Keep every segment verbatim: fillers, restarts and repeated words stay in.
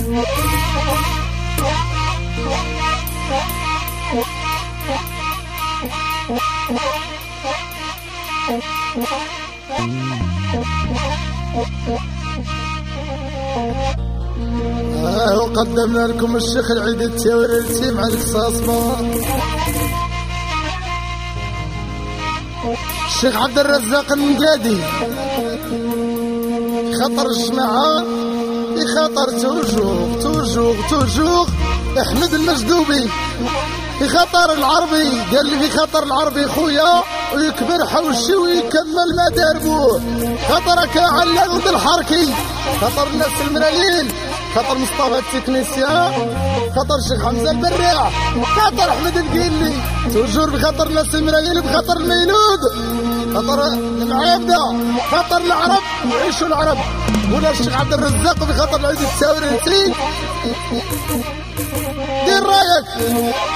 آه وقدمنا لكم الشيخ العيد التوريتي مع القصاص الشيخ عبد الرزاق المقادي. خطر الجماعة في خطر توجوغ توجوغ توجوغ احمد المجدوبي. في خطر العربي قال لي في خطر العربي خويا ويكبر حوشي ويكمل ما داربوه. خطرك علق ولد الحركي. خطر الناس المرالين. خطر مصطفى التكنيسيان. خطر الشيخ حمزه البراع. خطر احمد القيلي. توجور بخطر الناس المرالين بخطر الميلود. خطر المعابده. خطر العرب وعيشوا العرب. ولا الشيخ عبد الرزاق بخطر العيد التوريتي. دير رايك.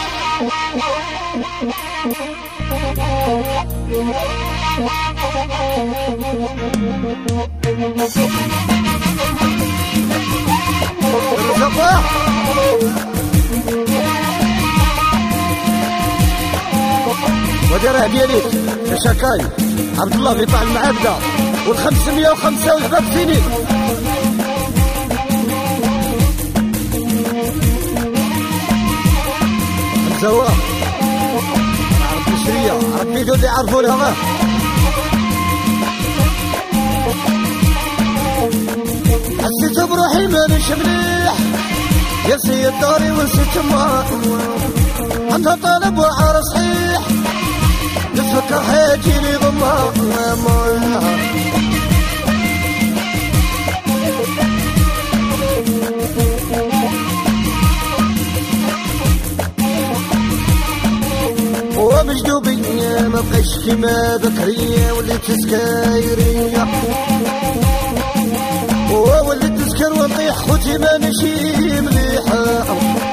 وديره ديالك يا شكاي عبد الله في طاع المعابده والخمسمية وخمسة والحباب سنين. سوا عرب الشريه ربي دول اللي يعرفوا لها. حسيت بروحي مانيش مليح يا سيد داري ونسيت ما عندها طلب وعار صحيح. نتفكر حياتي لي ضمها ومجدوبي ما بقيتش كيما بكرية وليت سكايرية. وليت نسكر ونطيح خوتي مانيشي مليحة.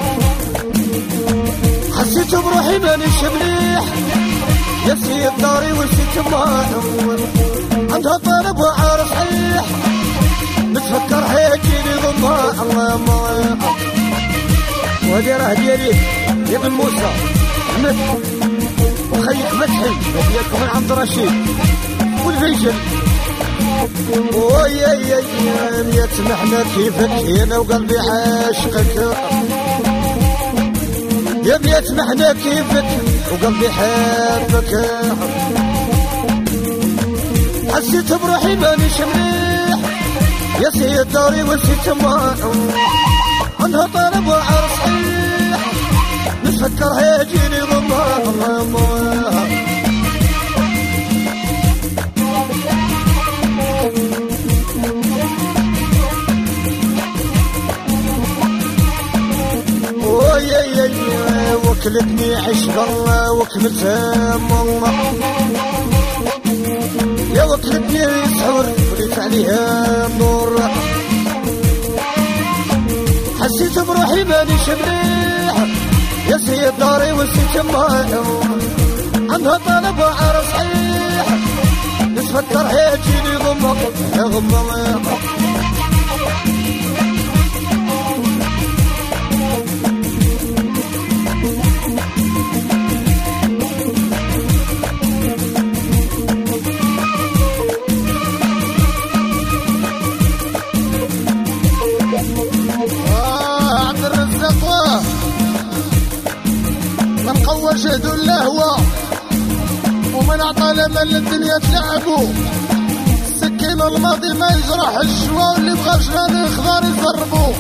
حسيت بروحي مانيش مليح يا سيد داري ونسيت ما عندها طلب وعار صحيح. نتفكر حياتي لي ضمها الله. وهذه راه ديالي يا بن موسى احمد وخيك مدحي هديتكم من عبد الرشيد والفيجل. ويا يا يا يا تمحنا كيفك انا وقلبي عاشقك. يا بيت محنا كيفك وقلبي حبك. حسيت بروحي مانيش مليح يا سيد داري ونسيت ما عنها طلب وعار صحيح. نتفكر هيجيني ضمها ويا يا يا وكلتني عشق الله وكملتها والله. يا وكلتني سحور وليت عليها نور. حسيت بروحي مانيش مليح يا سيد داري ونسيت ما عنها طلب وعار صحيح. نتفكر هيجيني غمض يا غمض. وجهد اللهوة ومن عطى لمن للدنيا تلعبو. السكين الماضي ما يجرح الشوا واللي بغى جنان الخضار يزربو.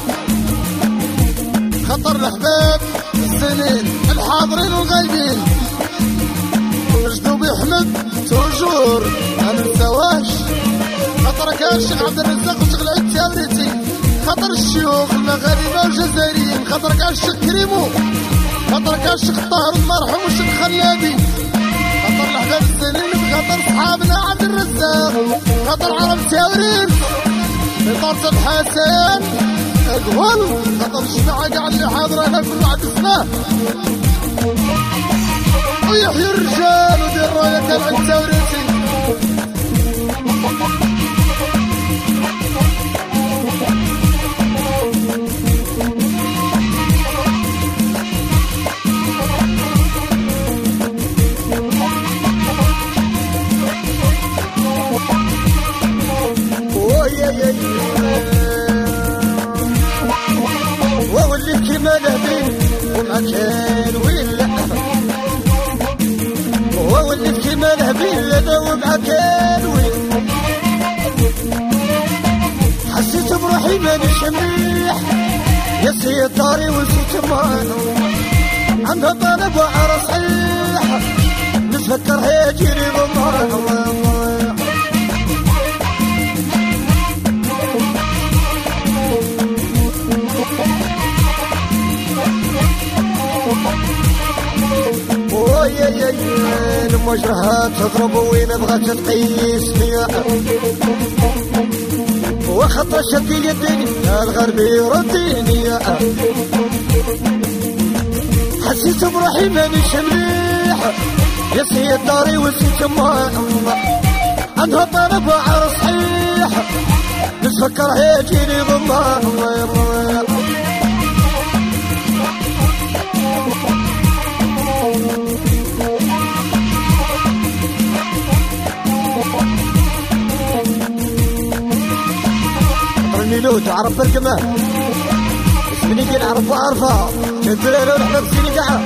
خطر الحباب السنين الحاضرين والغايبين. مجدوبي احمد توجور ما ننساوهش. خطر كان الشيخ عبد الرزاق والشيخ العيد التوريتي. خطر الشيوخ المغاربة والجزائريين. خطر كان الشيخ كريمو. خطر كان الشيخ الطاهر المرحوم والشيخ خلادي. خطر الحباب السنين بخطر صحابنا عبد الرزاق. خطر عرب تاورين بطرس الحسن اقول. خطر الجماعة قاع اللي حاضر انا كل واحد اسمه. ويحيي الرجال ودير راية العيد التوريتي. يا ووليت كيما لهبين وما كان وين لا ووليت كيما لهبين لا وما كان وين حسيت بروحي مانيش مليح يا سيد داري ونسيت مانو عندها طلب وعرس صحيح نتفكر هيجيني ضمانو ويا يا يا المجرها تضرب وين بغات تقيس فيا وخطر شد يديني يا الغربي رديني حسيت بروحي مانيش مليح يا سيد داري ونسيت ماما عندها طلب وعرس صحيح نتفكر هيجيني ضمانو لو تعرف بركمه اسمني كي نعرف وعرفها كنتريرو نحنا بسيني كاع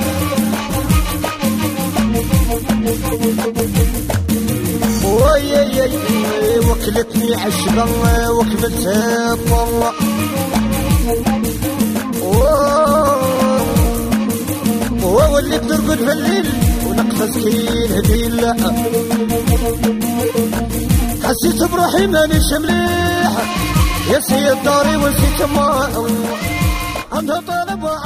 ويا يا وكلتني عشبه وكملت والله ووليت نرقد في الليل ونقفز كي نهدي لا حسيت بروحي مانيش مليح يا سيد داري ونسيت ما عندها طلب